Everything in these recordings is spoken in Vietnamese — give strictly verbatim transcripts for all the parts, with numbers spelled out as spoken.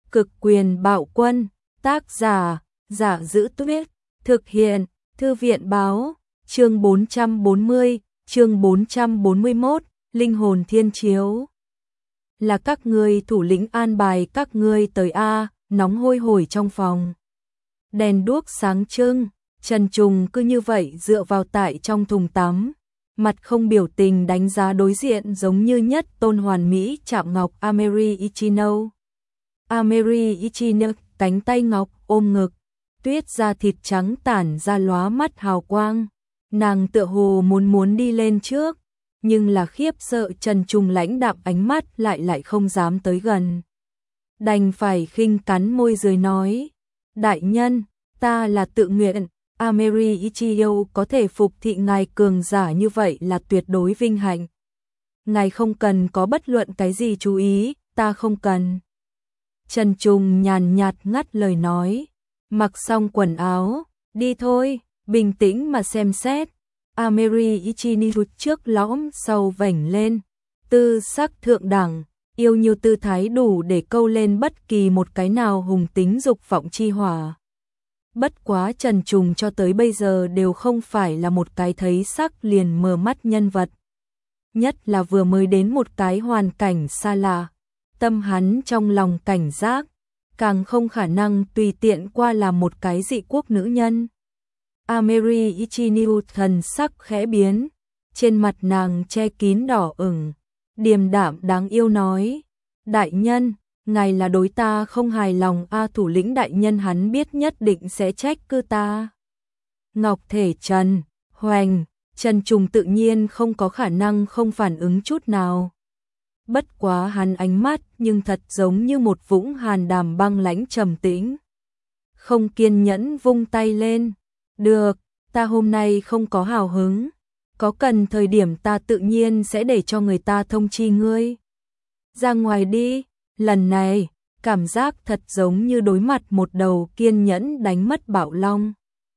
Cực quyền bạo quân, tác giả, Giả Giữ Tuyết, thực hiện, Thư viện báo, chương bốn trăm bốn mươi, chương bốn trăm bốn mươi mốt, Linh hồn thiên chiếu. Là các ngươi thủ lĩnh an bài các ngươi tới A, nóng hôi hổi trong phòng. Đèn đuốc sáng trưng, Trần Trùng cứ như vậy dựa vào tại trong thùng tắm, mặt không biểu tình đánh giá đối diện giống như nhất tôn hoàn mỹ chạm ngọc Ameri Ichino. Ameri Ichino, cánh tay ngọc ôm ngực, tuyết da thịt trắng tản ra lóa mắt hào quang. Nàng tựa hồ muốn muốn đi lên trước, nhưng là khiếp sợ Trần Trùng lãnh đạm ánh mắt lại lại không dám tới gần. Đành phải khinh cắn môi dưới nói, đại nhân, ta là tự nguyện, Ameri Ichino có thể phục thị ngài cường giả như vậy là tuyệt đối vinh hạnh. Ngài không cần có bất luận cái gì chú ý, ta không cần. Trần Trùng nhàn nhạt ngắt lời nói, mặc xong quần áo, đi thôi, bình tĩnh mà xem xét. Ameri Ichino trước lõm sau vảnh lên, tư sắc thượng đẳng, yêu như tư thái đủ để câu lên bất kỳ một cái nào hùng tính dục vọng chi hỏa. Bất quá Trần Trùng cho tới bây giờ đều không phải là một cái thấy sắc liền mờ mắt nhân vật. Nhất là vừa mới đến một cái hoàn cảnh xa lạ, tâm hắn trong lòng cảnh giác, càng không khả năng tùy tiện qua làm một cái dị quốc nữ nhân. Ameri Ichino thần sắc khẽ biến, trên mặt nàng che kín đỏ ửng, điềm đạm đáng yêu nói, đại nhân, ngài là đối ta không hài lòng a. Thủ lĩnh đại nhân hắn biết nhất định sẽ trách cứ ta. Ngọc thể Trần, hoành, Trần Trùng tự nhiên không có khả năng không phản ứng chút nào. Bất quá hắn ánh mắt nhưng thật giống như một vũng hàn đàm băng lãnh trầm tĩnh. Không kiên nhẫn vung tay lên, được, ta hôm nay không có hào hứng, có cần thời điểm ta tự nhiên sẽ để cho người ta thông chi ngươi. Ra ngoài đi. Lần này, cảm giác thật giống như đối mặt một đầu kiên nhẫn đánh mất bạo long.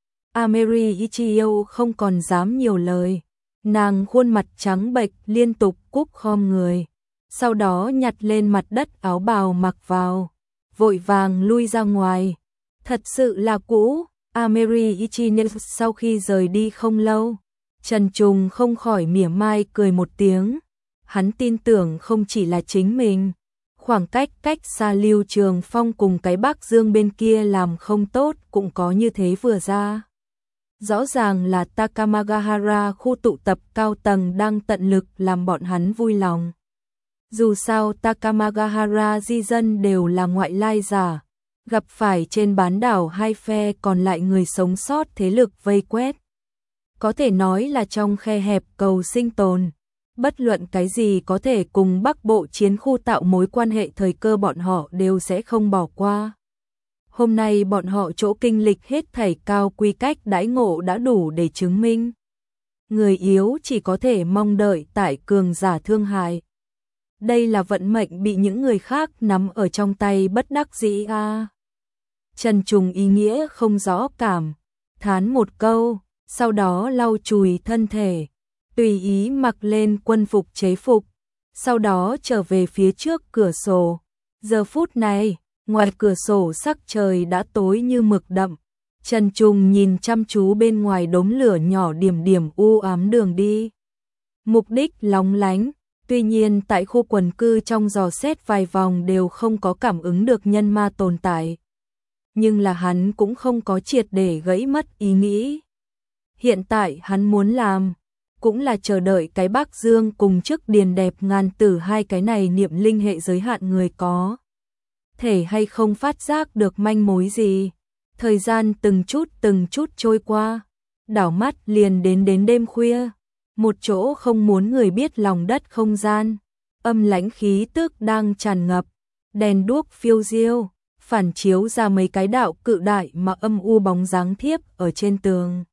Ameri Ichino không còn dám nhiều lời, nàng khuôn mặt trắng bệch liên tục cúp khom người, sau đó nhặt lên mặt đất áo bào mặc vào, vội vàng lui ra ngoài. Thật sự là cũ. Ameri Ichino sau khi rời đi không lâu, Trần Trùng không khỏi mỉa mai cười một tiếng, hắn tin tưởng không chỉ là chính mình. Khoảng cách cách xa Lưu Trường Phong cùng cái Bắc Dương bên kia làm không tốt cũng có như thế vừa ra. Rõ ràng là Takamagahara khu tụ tập cao tầng đang tận lực làm bọn hắn vui lòng. Dù sao Takamagahara di dân đều là ngoại lai giả, gặp phải trên bán đảo hai phe còn lại người sống sót thế lực vây quét. Có thể nói là trong khe hẹp cầu sinh tồn. Bất luận cái gì có thể cùng Bắc Bộ chiến khu tạo mối quan hệ thời cơ bọn họ đều sẽ không bỏ qua. Hôm nay bọn họ chỗ kinh lịch hết thảy cao quy cách đãi ngộ đã đủ để chứng minh. Người yếu chỉ có thể mong đợi tại cường giả thương hại. Đây là vận mệnh bị những người khác nắm ở trong tay bất đắc dĩ a. À. Trần Trùng ý nghĩa không rõ cảm, thán một câu, sau đó lau chùi thân thể. Tùy ý mặc lên quân phục chế phục, sau đó trở về phía trước cửa sổ. Giờ phút này, ngoài cửa sổ sắc trời đã tối như mực đậm. Trần Trùng nhìn chăm chú bên ngoài đốm lửa nhỏ điểm điểm u ám đường đi. Mục đích lóng lánh, tuy nhiên tại khu quần cư trong dò xét vài vòng đều không có cảm ứng được nhân ma tồn tại. Nhưng là hắn cũng không có triệt để gãy mất ý nghĩ. Hiện tại hắn muốn làm cũng là chờ đợi cái Bắc Dương cùng chức điền đẹp ngàn tử hai cái này niệm linh hệ giới hạn người có thể hay không phát giác được manh mối gì. Thời gian từng chút từng chút trôi qua, đảo mắt liền đến đến đêm khuya, một chỗ không muốn người biết lòng đất không gian, âm lãnh khí tức đang tràn ngập, đèn đuốc phiêu diêu, phản chiếu ra mấy cái đạo cự đại mà âm u bóng dáng thiếp ở trên tường.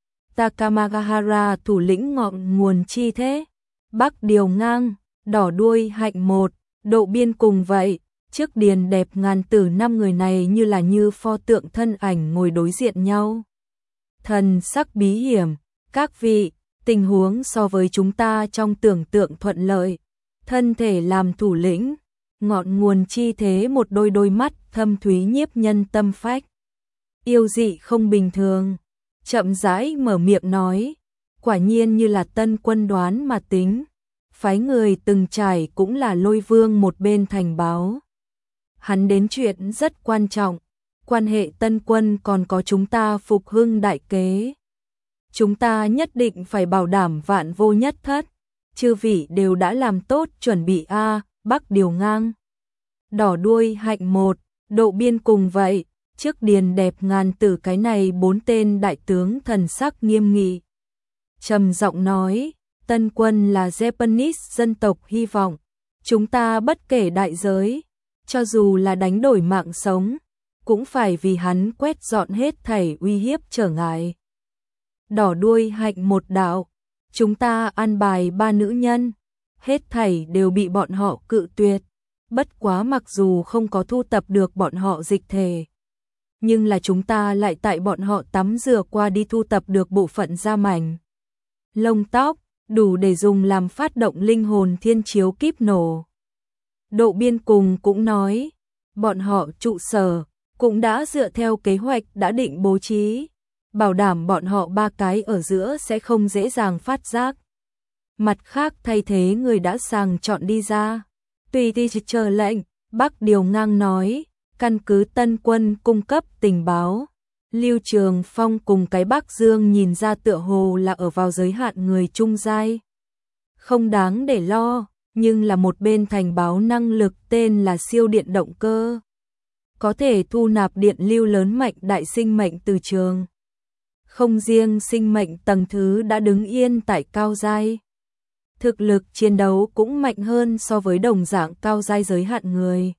Takamagahara thủ lĩnh ngọn nguồn chi thế, Bắc điều ngang, đỏ đuôi hạnh một, độ biên cùng vậy, trước điền đẹp ngàn tử năm người này như là như pho tượng thân ảnh ngồi đối diện nhau. Thần sắc bí hiểm, các vị, tình huống so với chúng ta trong tưởng tượng thuận lợi, thân thể làm thủ lĩnh, ngọn nguồn chi thế một đôi đôi mắt thâm thúy nhiếp nhân tâm phách. Yêu dị không bình thường, chậm rãi mở miệng nói, quả nhiên như là Tân Quân đoán mà tính, phái người từng trải cũng là Lôi Vương một bên thành báo. Hắn đến chuyện rất quan trọng, quan hệ Tân Quân còn có chúng ta phục hưng đại kế. Chúng ta nhất định phải bảo đảm vạn vô nhất thất, chư vị đều đã làm tốt chuẩn bị a. Bắc Điều Ngang, Đỏ Đuôi Hạnh một, Độ Biên cùng vậy, trước Điền Đẹp Ngàn Tử cái này bốn tên đại tướng thần sắc nghiêm nghị. Trầm giọng nói, Tân Quân là Japanese dân tộc hy vọng, chúng ta bất kể đại giới, cho dù là đánh đổi mạng sống, cũng phải vì hắn quét dọn hết thảy uy hiếp trở ngại. Đỏ Đuôi Hạnh một đạo, chúng ta an bài ba nữ nhân, hết thảy đều bị bọn họ cự tuyệt, bất quá mặc dù không có thu tập được bọn họ dịch thể, nhưng là chúng ta lại tại bọn họ tắm rửa qua đi thu tập được bộ phận da mảnh, lông tóc, đủ để dùng làm phát động linh hồn thiên chiếu kíp nổ. Độ Biên cùng cũng nói, bọn họ trụ sở cũng đã dựa theo kế hoạch đã định bố trí, bảo đảm bọn họ ba cái ở giữa sẽ không dễ dàng phát giác. Mặt khác thay thế người đã sàng chọn đi ra, tùy đi chờ lệnh. Bắc Điều Ngang nói, căn cứ Tân Quân cung cấp tình báo, Lưu Trường Phong cùng cái Bắc Dương nhìn ra tựa hồ là ở vào giới hạn người trung giai, không đáng để lo, nhưng là một bên thành báo năng lực tên là siêu điện động cơ, có thể thu nạp điện lưu lớn mạnh đại sinh mệnh từ trường. Không riêng sinh mệnh tầng thứ đã đứng yên tại cao giai, thực lực chiến đấu cũng mạnh hơn so với đồng dạng cao giai giới hạn người.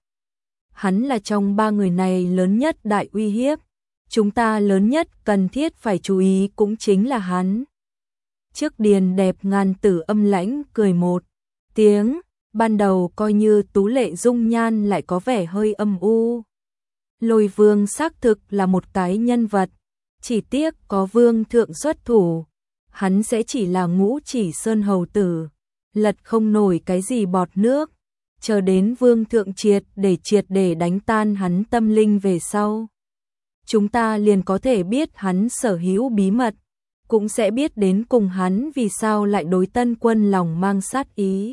Hắn là trong ba người này lớn nhất đại uy hiếp, chúng ta lớn nhất cần thiết phải chú ý cũng chính là hắn. Trước Điền Đẹp Ngàn Tử âm lãnh cười một tiếng, ban đầu coi như tú lệ dung nhan lại có vẻ hơi âm u. Lôi Vương xác thực là một cái nhân vật, chỉ tiếc có Vương thượng xuất thủ, hắn sẽ chỉ là Ngũ Chỉ Sơn hầu tử, lật không nổi cái gì bọt nước, chờ đến Vương thượng triệt để triệt để đánh tan hắn tâm linh về sau, chúng ta liền có thể biết hắn sở hữu bí mật, cũng sẽ biết đến cùng hắn vì sao lại đối Tân Quân lòng mang sát ý.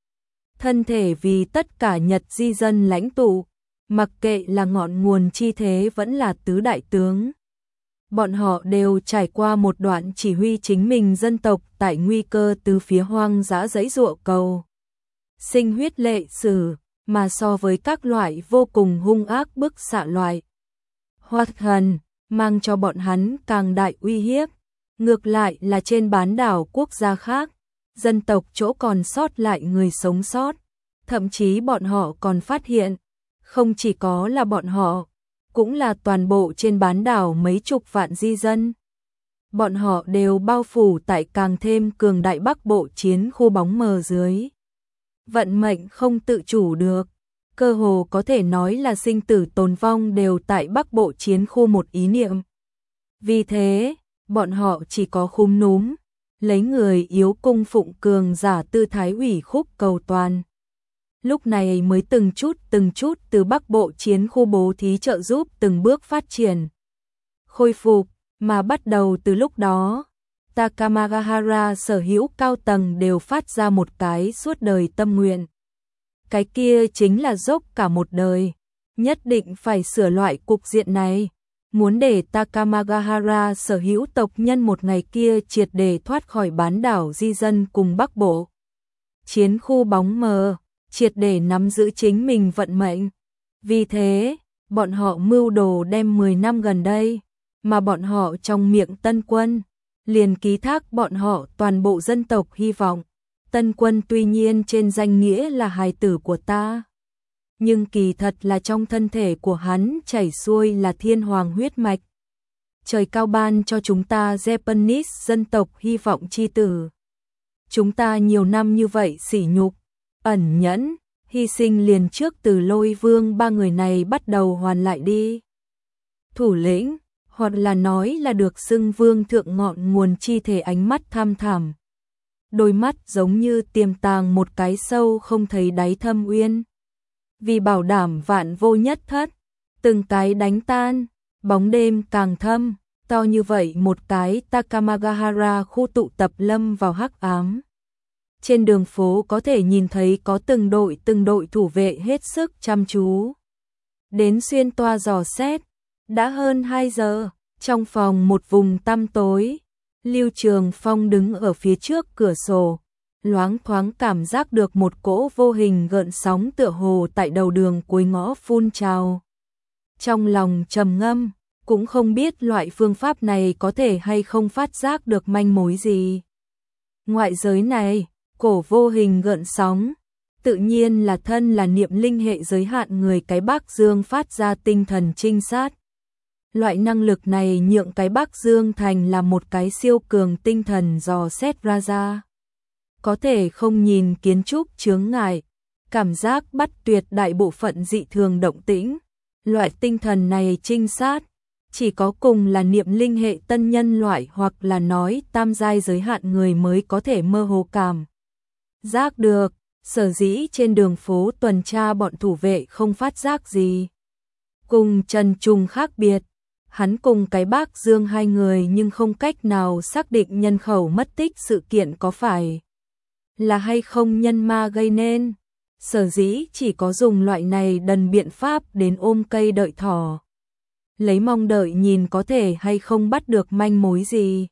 Thân thể vì tất cả Nhật di dân lãnh tụ, mặc kệ là ngọn nguồn chi thế vẫn là tứ đại tướng. Bọn họ đều trải qua một đoạn chỉ huy chính mình dân tộc tại nguy cơ từ phía hoang dã giãy giụa cầu sinh huyết lệ sử, mà so với các loại vô cùng hung ác bức xạ loại hoạt thần, mang cho bọn hắn càng đại uy hiếp. Ngược lại là trên bán đảo quốc gia khác, dân tộc chỗ còn sót lại người sống sót, thậm chí bọn họ còn phát hiện, không chỉ có là bọn họ, cũng là toàn bộ trên bán đảo mấy chục vạn di dân. Bọn họ đều bao phủ tại càng thêm cường đại Bắc Bộ chiến khu bóng mờ dưới. Vận mệnh không tự chủ được, cơ hồ có thể nói là sinh tử tồn vong đều tại Bắc Bộ chiến khu một ý niệm. Vì thế, bọn họ chỉ có khúm núm, lấy người yếu cung phụng cường giả tư thái ủy khúc cầu toàn. Lúc này mới từng chút từng chút từ Bắc Bộ chiến khu bố thí trợ giúp từng bước phát triển, khôi phục, mà bắt đầu từ lúc đó, Takamagahara sở hữu cao tầng đều phát ra một cái suốt đời tâm nguyện. Cái kia chính là dốc cả một đời, nhất định phải sửa loại cục diện này, muốn để Takamagahara sở hữu tộc nhân một ngày kia triệt để thoát khỏi bán đảo di dân cùng Bắc Bộ chiến khu bóng mờ, triệt để nắm giữ chính mình vận mệnh. Vì thế, bọn họ mưu đồ đem mười năm gần đây, mà bọn họ trong miệng Tân Quân, liền ký thác bọn họ toàn bộ dân tộc hy vọng. Tân Quân tuy nhiên trên danh nghĩa là hài tử của ta, nhưng kỳ thật là trong thân thể của hắn chảy xuôi là thiên hoàng huyết mạch. Trời cao ban cho chúng ta Japanese dân tộc hy vọng chi tử. Chúng ta nhiều năm như vậy sỉ nhục, ẩn nhẫn, hy sinh liền trước từ Lôi Vương ba người này bắt đầu hoàn lại đi. Thủ lĩnh, hoặc là nói là được xưng vương thượng ngọn nguồn chi thể ánh mắt tham thẳm. Đôi mắt giống như tiềm tàng một cái sâu không thấy đáy thâm uyên. Vì bảo đảm vạn vô nhất thất, từng cái đánh tan, bóng đêm càng thâm, to như vậy một cái Takamagahara khu tụ tập lâm vào hắc ám. Trên đường phố có thể nhìn thấy có từng đội từng đội thủ vệ hết sức chăm chú. Đến xuyên toa dò xét, đã hơn hai giờ, trong phòng một vùng tăm tối, Lưu Trường Phong đứng ở phía trước cửa sổ, loáng thoáng cảm giác được một cỗ vô hình gợn sóng tựa hồ tại đầu đường cuối ngõ phun trào. Trong lòng trầm ngâm, cũng không biết loại phương pháp này có thể hay không phát giác được manh mối gì. Ngoại giới này, cổ vô hình gợn sóng, tự nhiên là thân là niệm linh hệ giới hạn người cái Bắc Dương phát ra tinh thần trinh sát. Loại năng lực này nhượng cái Bắc Dương thành là một cái siêu cường tinh thần dò xét ra ra. Có thể không nhìn kiến trúc chướng ngại, cảm giác bắt tuyệt đại bộ phận dị thường động tĩnh. Loại tinh thần này trinh sát, chỉ có cùng là niệm linh hệ tân nhân loại hoặc là nói tam giai giới hạn người mới có thể mơ hồ cảm giác được. Sở dĩ trên đường phố tuần tra bọn thủ vệ không phát giác gì. Cùng Trần Trùng khác biệt, hắn cùng cái Bác Dương hai người nhưng không cách nào xác định nhân khẩu mất tích sự kiện có phải là hay không nhân ma gây nên. Sở dĩ chỉ có dùng loại này đần biện pháp đến ôm cây đợi thỏ, lấy mong đợi nhìn có thể hay không bắt được manh mối gì.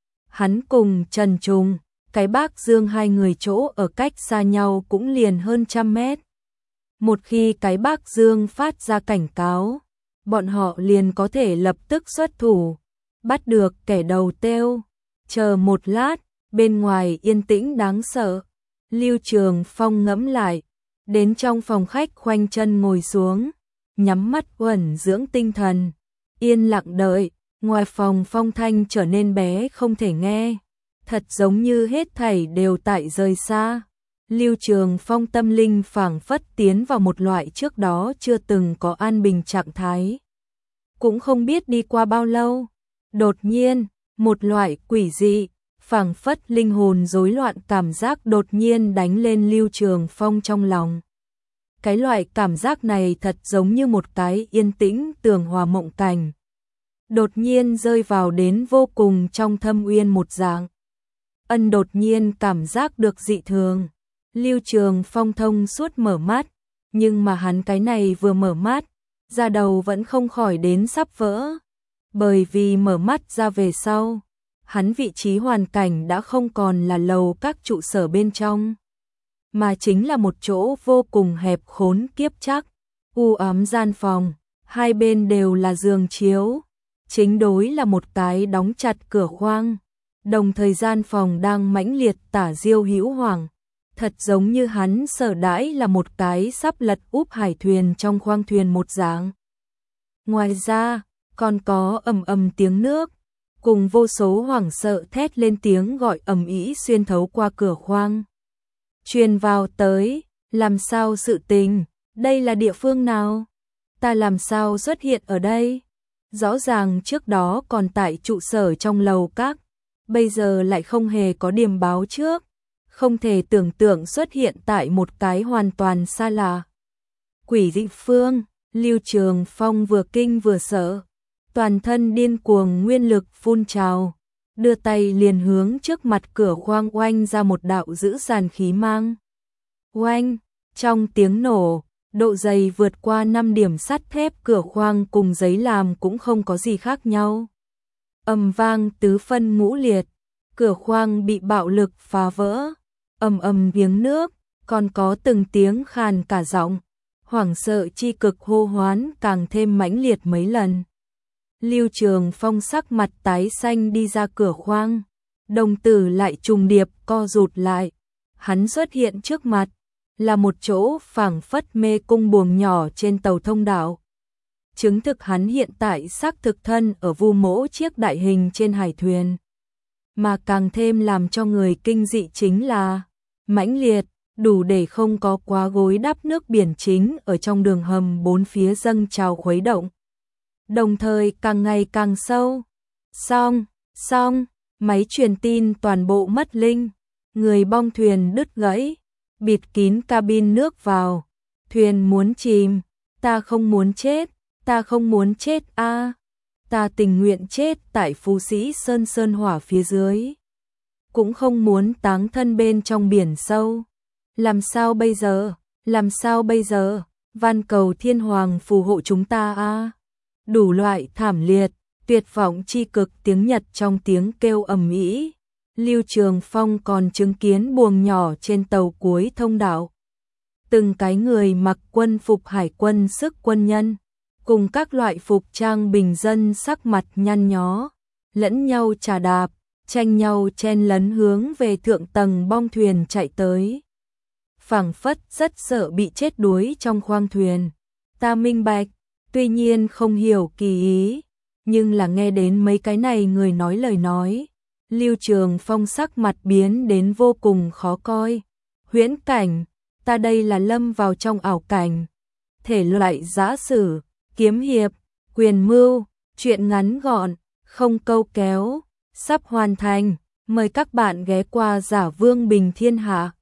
Hắn cùng Trần Trùng, cái Bác Dương hai người chỗ ở cách xa nhau cũng liền hơn trăm mét. Một khi cái Bác Dương phát ra cảnh cáo, bọn họ liền có thể lập tức xuất thủ, bắt được kẻ đầu têu. Chờ một lát, bên ngoài yên tĩnh đáng sợ. Lưu Trường Phong ngẫm lại, đến trong phòng khách khoanh chân ngồi xuống, nhắm mắt uẩn dưỡng tinh thần, yên lặng đợi. Ngoài phòng phong thanh trở nên bé không thể nghe, thật giống như hết thảy đều tại rời xa. Lưu Trường Phong tâm linh phảng phất tiến vào một loại trước đó chưa từng có an bình trạng thái. Cũng không biết đi qua bao lâu, đột nhiên, một loại quỷ dị, phảng phất linh hồn rối loạn cảm giác đột nhiên đánh lên Lưu Trường Phong trong lòng. Cái loại cảm giác này thật giống như một cái yên tĩnh tường hòa mộng cảnh, đột nhiên rơi vào đến vô cùng trong thâm uyên một dạng. Ân đột nhiên cảm giác được dị thường. Lưu Trường Phong thông suốt mở mắt, nhưng mà hắn cái này vừa mở mắt, da đầu vẫn không khỏi đến sắp vỡ. Bởi vì mở mắt ra về sau, hắn vị trí hoàn cảnh đã không còn là lầu các trụ sở bên trong, mà chính là một chỗ vô cùng hẹp khốn kiếp chắc, u ám gian phòng, hai bên đều là giường chiếu, chính đối là một cái đóng chặt cửa khoang, đồng thời gian phòng đang mãnh liệt tả diêu hữu hoàng, thật giống như hắn sở đãi là một cái sắp lật úp hải thuyền trong khoang thuyền một dạng. Ngoài ra, còn có ầm ầm tiếng nước, cùng vô số hoảng sợ thét lên tiếng gọi ầm ĩ xuyên thấu qua cửa khoang. Truyền vào tới, làm sao sự tình, đây là địa phương nào? Ta làm sao xuất hiện ở đây? Rõ ràng trước đó còn tại trụ sở trong lầu các, bây giờ lại không hề có điểm báo trước, không thể tưởng tượng xuất hiện tại một cái hoàn toàn xa lạ. Quỷ dị phương, Lưu Trường Phong vừa kinh vừa sợ, toàn thân điên cuồng nguyên lực phun trào, đưa tay liền hướng trước mặt cửa khoang oanh ra một đạo dữ dàn khí mang. Oanh, trong tiếng nổ, độ dày vượt qua năm điểm sắt thép cửa khoang cùng giấy làm cũng không có gì khác nhau. Ầm vang tứ phân ngũ liệt, cửa khoang bị bạo lực phá vỡ, ầm ầm giếng nước, còn có từng tiếng khàn cả giọng, hoảng sợ chi cực hô hoán càng thêm mãnh liệt mấy lần. Lưu Trường Phong sắc mặt tái xanh đi ra cửa khoang, đồng tử lại trùng điệp co rụt lại, hắn xuất hiện trước mặt là một chỗ phảng phất mê cung buồng nhỏ trên tàu thông đạo. Chứng thực hắn hiện tại xác thực thân ở vu mỗ chiếc đại hình trên hải thuyền. Mà càng thêm làm cho người kinh dị chính là mãnh liệt, đủ để không có quá gối đắp nước biển chính ở trong đường hầm bốn phía dâng trào khuấy động. Đồng thời càng ngày càng sâu. Xong, xong, máy truyền tin toàn bộ mất linh, người bong thuyền đứt gãy, bịt kín cabin nước vào, thuyền muốn chìm, ta không muốn chết, ta không muốn chết a, ta tình nguyện chết tại Phú Sĩ Sơn sơn hỏa phía dưới, cũng không muốn táng thân bên trong biển sâu. Làm sao bây giờ? Làm sao bây giờ? Van cầu Thiên Hoàng phù hộ chúng ta a. Đủ loại thảm liệt, tuyệt vọng chi cực tiếng Nhật trong tiếng kêu ầm ĩ. Lưu Trường Phong còn chứng kiến buồng nhỏ trên tàu cuối thông đạo. Từng cái người mặc quân phục hải quân sức quân nhân, cùng các loại phục trang bình dân sắc mặt nhăn nhó, lẫn nhau chà đạp, tranh nhau chen lấn hướng về thượng tầng bong thuyền chạy tới. Phảng phất rất sợ bị chết đuối trong khoang thuyền. Ta minh bạch, tuy nhiên không hiểu kỳ ý, nhưng là nghe đến mấy cái này người nói lời nói, Lưu Trường Phong sắc mặt biến đến vô cùng khó coi. Huyễn cảnh, ta đây là lâm vào trong ảo cảnh. Thể loại giã sử, kiếm hiệp, quyền mưu, truyện ngắn gọn, không câu kéo, sắp hoàn thành. Mời các bạn ghé qua Giả Vương Bình Thiên Hạ.